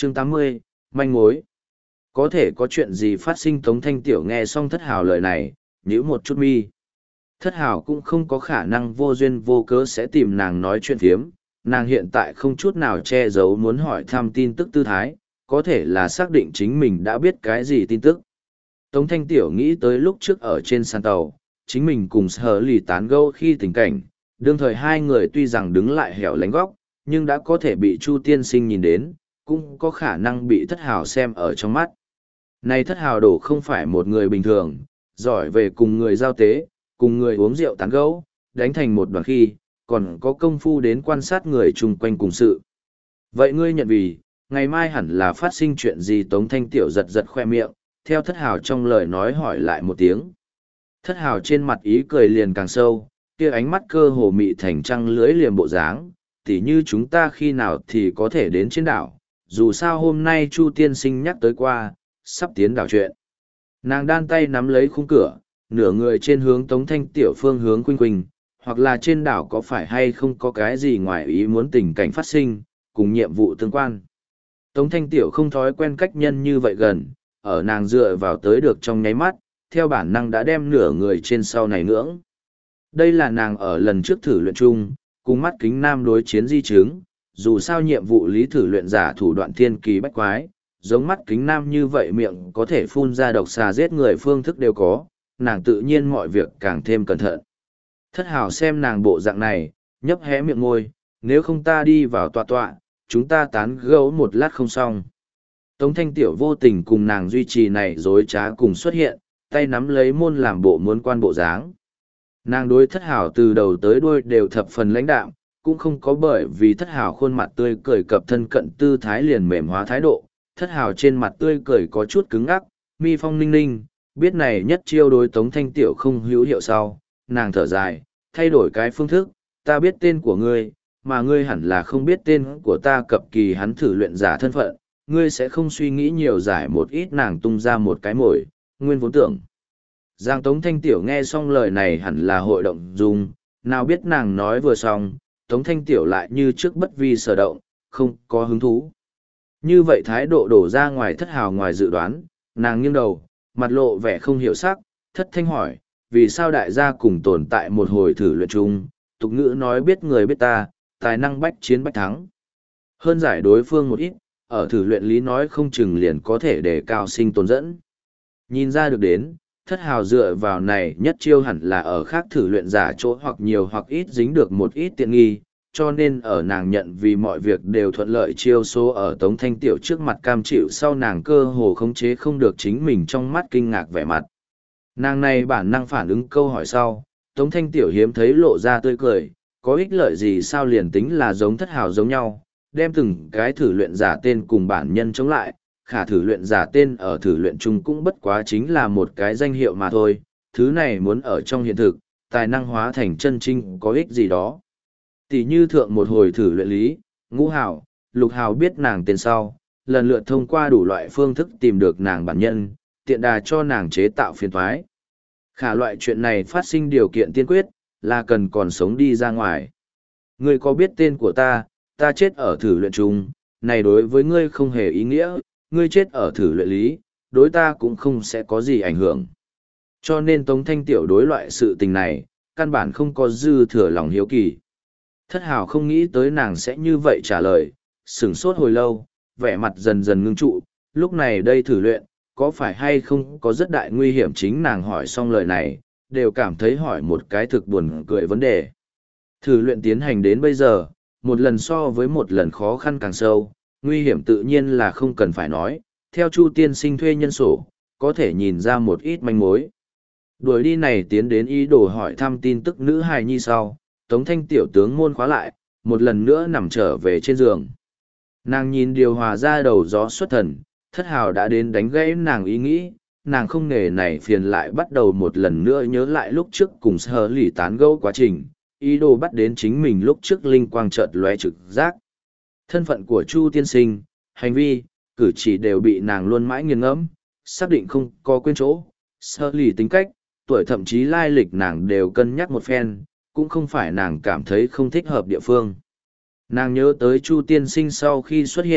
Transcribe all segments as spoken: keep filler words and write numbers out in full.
Chương tám mươi, manh mối. Có thể có chuyện gì phát sinh? Tống Thanh Tiểu nghe xong Thất Hào lời này, nhíu một chút mi. Thất Hào cũng không có khả năng vô duyên vô cớ sẽ tìm nàng nói chuyện phiếm, nàng hiện tại không chút nào che giấu muốn hỏi thăm tin tức tư thái, có thể là xác định chính mình đã biết cái gì tin tức. Tống Thanh Tiểu nghĩ tới lúc trước ở trên sàn tàu, chính mình cùng Sở Lì tán gẫu khi tình cảnh, đương thời hai người tuy rằng đứng lại hẻo lánh góc, nhưng đã có thể bị Chu Tiên Sinh nhìn đến, cũng có khả năng bị Thất Hào xem ở trong mắt. Này Thất Hào đổ không phải một người bình thường, giỏi về cùng người giao tế, cùng người uống rượu tán gẫu, đánh thành một đoàn khi, còn có công phu đến quan sát người chung quanh cùng sự. Vậy ngươi nhận vì, ngày mai hẳn là phát sinh chuyện gì? Tống Thanh Tiểu giật giật khoe miệng, theo Thất Hào trong lời nói hỏi lại một tiếng. Thất Hào trên mặt ý cười liền càng sâu, kia ánh mắt cơ hồ mị thành trăng lưỡi liềm bộ dáng, tỉ như chúng ta khi nào thì có thể đến trên đảo, dù sao hôm nay Chu Tiên Sinh nhắc tới qua, sắp tiến đảo chuyện. Nàng đan tay nắm lấy khung cửa, nửa người trên hướng Tống Thanh Tiểu phương hướng khuynh khuynh, hoặc là trên đảo có phải hay không có cái gì ngoài ý muốn tình cảnh phát sinh, cùng nhiệm vụ tương quan. Tống Thanh Tiểu không thói quen cách nhân như vậy gần, ở nàng dựa vào tới được trong nháy mắt, theo bản năng đã đem nửa người trên sau này ngưỡng. Đây là nàng ở lần trước thử luyện chung, cùng mắt kính nam đối chiến di chứng, dù sao nhiệm vụ lý thử luyện giả thủ đoạn thiên kỳ bách quái, giống mắt kính nam như vậy miệng có thể phun ra độc xà giết người phương thức đều có, nàng tự nhiên mọi việc càng thêm cẩn thận. Thất Hào xem nàng bộ dạng này, nhấp hé miệng môi, nếu không ta đi vào tọa tọa, chúng ta tán gẫu một lát không xong. Tống Thanh Tiểu vô tình cùng nàng duy trì này dối trá cùng xuất hiện, tay nắm lấy môn làm bộ muốn quan bộ dáng. Nàng đối Thất Hào từ đầu tới đuôi đều thập phần lãnh đạm, cũng không có bởi vì Thất Hào khuôn mặt tươi cười cập thân cận tư thái liền mềm hóa thái độ. Thất Hào trên mặt tươi cười có chút cứng ngắc, mi phong ninh ninh, biết này nhất chiêu đối Tống Thanh Tiểu không hữu hiệu sau, nàng thở dài, thay đổi cái phương thức, ta biết tên của ngươi, mà ngươi hẳn là không biết tên của ta cập kỳ hắn thử luyện giả thân phận, ngươi sẽ không suy nghĩ nhiều giải một ít. Nàng tung ra một cái mồi, nguyên vốn tưởng. Giang Tống Thanh Tiểu nghe xong lời này hẳn là hội động dung, nào biết nàng nói vừa xong, Tống Thanh Tiểu lại như trước bất vi sở động, không có hứng thú. Như vậy thái độ đổ ra ngoài Thất Hào ngoài dự đoán, nàng nghiêng đầu, mặt lộ vẻ không hiểu sắc, thất thanh hỏi, vì sao đại gia cùng tồn tại một hồi thử luyện chung, tục ngữ nói biết người biết ta, tài năng bách chiến bách thắng. Hơn giải đối phương một ít, ở thử luyện lý nói không chừng liền có thể để cao sinh tồn dẫn. Nhìn ra được đến, Thất Hào dựa vào này nhất chiêu hẳn là ở khác thử luyện giả chỗ hoặc nhiều hoặc ít dính được một ít tiện nghi, cho nên ở nàng nhận vì mọi việc đều thuận lợi chiêu số ở Tống Thanh Tiểu trước mặt cam chịu sau nàng cơ hồ khống chế không được chính mình trong mắt kinh ngạc vẻ mặt. Nàng này bản năng phản ứng câu hỏi sau, Tống Thanh Tiểu hiếm thấy lộ ra tươi cười, có ích lợi gì sao liền tính là giống Thất Hào giống nhau, đem từng cái thử luyện giả tên cùng bản nhân chống lại, khả thử luyện giả tên ở thử luyện chung cũng bất quá chính là một cái danh hiệu mà thôi, thứ này muốn ở trong hiện thực, tài năng hóa thành chân trinh có ích gì đó. Tỷ như thượng một hồi thử luyện lý, Ngũ Hào, Lục Hào biết nàng tên sau, lần lượt thông qua đủ loại phương thức tìm được nàng bản nhân, tiện đà cho nàng chế tạo phiền thoái. Khả loại chuyện này phát sinh điều kiện tiên quyết, là cần còn sống đi ra ngoài. Ngươi có biết tên của ta, ta chết ở thử luyện chung, này đối với ngươi không hề ý nghĩa, ngươi chết ở thử luyện lý, đối ta cũng không sẽ có gì ảnh hưởng. Cho nên Tống Thanh Tiểu đối loại sự tình này, căn bản không có dư thừa lòng hiếu kỳ. Thất Hào không nghĩ tới nàng sẽ như vậy trả lời, sửng sốt hồi lâu, vẻ mặt dần dần ngưng trụ, lúc này đây thử luyện, có phải hay không có rất đại nguy hiểm? Chính nàng hỏi xong lời này, đều cảm thấy hỏi một cái thực buồn cười vấn đề. Thử luyện tiến hành đến bây giờ, một lần so với một lần khó khăn càng sâu, nguy hiểm tự nhiên là không cần phải nói, theo Chu Tiên Sinh thuê nhân sổ, có thể nhìn ra một ít manh mối. Đuổi đi này tiến đến ý đồ hỏi thăm tin tức nữ hài nhi sau, Tống Thanh Tiểu tướng môn khóa lại, một lần nữa nằm trở về trên giường. Nàng nhìn điều hòa ra đầu gió xuất thần, Thất Hào đã đến đánh gãy nàng ý nghĩ, nàng không nghề này phiền lại bắt đầu một lần nữa nhớ lại lúc trước cùng Sở Lì tán gẫu quá trình, ý đồ bắt đến chính mình lúc trước linh quang chợt lóe trực giác. Thân phận của Chu Tiên Sinh, hành vi, cử chỉ đều bị nàng luôn mãi nghiền ngẫm, xác định không có quên chỗ, Sở Lì tính cách, tuổi thậm chí lai lịch nàng đều cân nhắc một phen, cũng không phải nàng cảm thấy không thích hợp địa phương. Nàng nhớ tới Chu Tiên Sinh sau khi xuất hiện,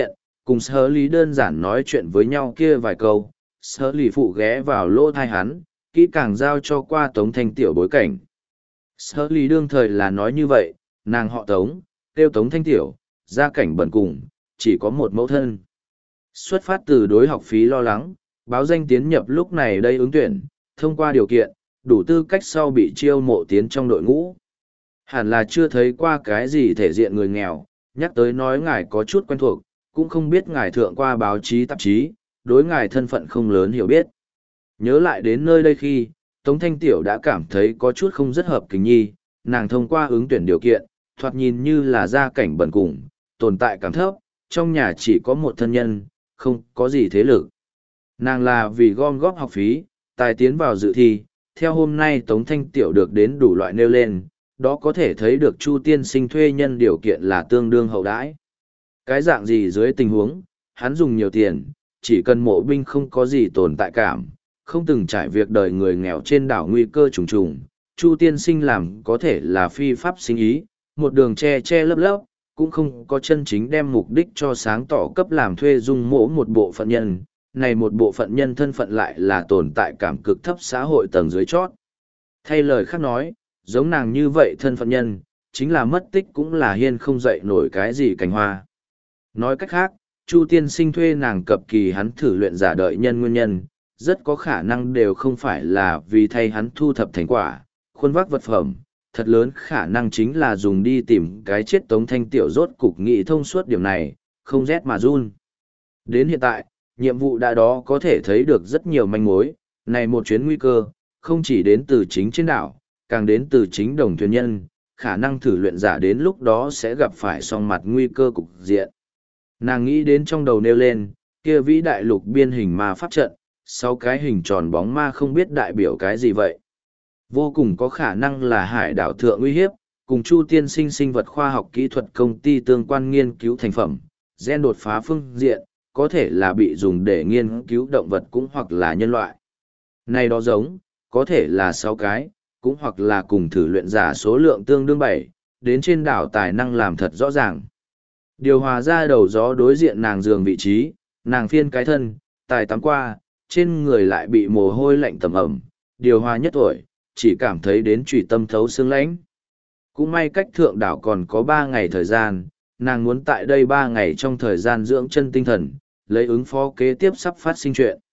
cùng sở lý đơn giản nói chuyện với nhau kia vài câu, sở lý phụ ghé vào lỗ thai hắn, kỹ càng giao cho qua Tống Thanh Tiểu bối cảnh. Sở lý đương thời là nói như vậy, nàng họ Tống, tiêu Tống Thanh Tiểu, gia cảnh bần cùng, chỉ có một mẫu thân. Xuất phát từ đối học phí lo lắng, báo danh tiến nhập lúc này đây ứng tuyển, thông qua điều kiện, đủ tư cách sau bị chiêu mộ tiến trong đội ngũ. Hẳn là chưa thấy qua cái gì thể diện người nghèo, nhắc tới nói ngài có chút quen thuộc, cũng không biết ngài thượng qua báo chí tạp chí, đối ngài thân phận không lớn hiểu biết. Nhớ lại đến nơi đây khi, Tống Thanh Tiểu đã cảm thấy có chút không rất hợp kính nhi, nàng thông qua ứng tuyển điều kiện, thoạt nhìn như là gia cảnh bần cùng, tồn tại cảm thấp, trong nhà chỉ có một thân nhân, không có gì thế lực. Nàng là vì gom góp học phí, tài tiến vào dự thi, theo hôm nay Tống Thanh Tiểu được đến đủ loại nêu lên, đó có thể thấy được Chu tiên sinh thuê nhân điều kiện là tương đương hậu đãi. Cái dạng gì dưới tình huống, hắn dùng nhiều tiền, chỉ cần mộ binh không có gì tồn tại cảm, không từng trải việc đời người nghèo trên đảo nguy cơ trùng trùng, Chu tiên sinh làm có thể là phi pháp sinh ý, một đường che che lấp lấp, cũng không có chân chính đem mục đích cho sáng tỏ cấp làm thuê dung mỗ một bộ phận nhân, này một bộ phận nhân thân phận lại là tồn tại cảm cực thấp xã hội tầng dưới chót. Thay lời khác nói, giống nàng như vậy thân phận nhân, chính là mất tích cũng là hiên không dậy nổi cái gì cành hoa. Nói cách khác, Chu tiên sinh thuê nàng cập kỳ hắn thử luyện giả đợi nhân nguyên nhân, rất có khả năng đều không phải là vì thay hắn thu thập thành quả, khuôn vác vật phẩm, thật lớn khả năng chính là dùng đi tìm cái chết Tống Thanh Tiểu rốt cục nghị thông suốt điểm này, không rét mà run. Đến hiện tại, nhiệm vụ đã đó có thể thấy được rất nhiều manh mối, này một chuyến nguy cơ, không chỉ đến từ chính trên đảo, càng đến từ chính đồng thuyền nhân, khả năng thử luyện giả đến lúc đó sẽ gặp phải song mặt nguy cơ cục diện. Nàng nghĩ đến trong đầu nêu lên, kia vĩ đại lục biên hình ma pháp trận, sau cái hình tròn bóng ma không biết đại biểu cái gì vậy. Vô cùng có khả năng là hải đảo thượng uy hiếp, cùng Chu tiên sinh sinh vật khoa học kỹ thuật công ty tương quan nghiên cứu thành phẩm, gen đột phá phương diện, có thể là bị dùng để nghiên cứu động vật cũng hoặc là nhân loại. Này đó giống, có thể là sáu cái, cũng hoặc là cùng thử luyện giả số lượng tương đương bảy, đến trên đảo tài năng làm thật rõ ràng. Điều hòa ra đầu gió đối diện nàng giường vị trí, nàng phiên cái thân, tài tắm qua, trên người lại bị mồ hôi lạnh tầm ẩm, điều hòa nhất tuổi, chỉ cảm thấy đến trùy tâm thấu xương lãnh. Cũng may cách thượng đảo còn có ba ngày thời gian, nàng muốn tại đây ba ngày trong thời gian dưỡng chân tinh thần, lấy ứng phó kế tiếp sắp phát sinh chuyện.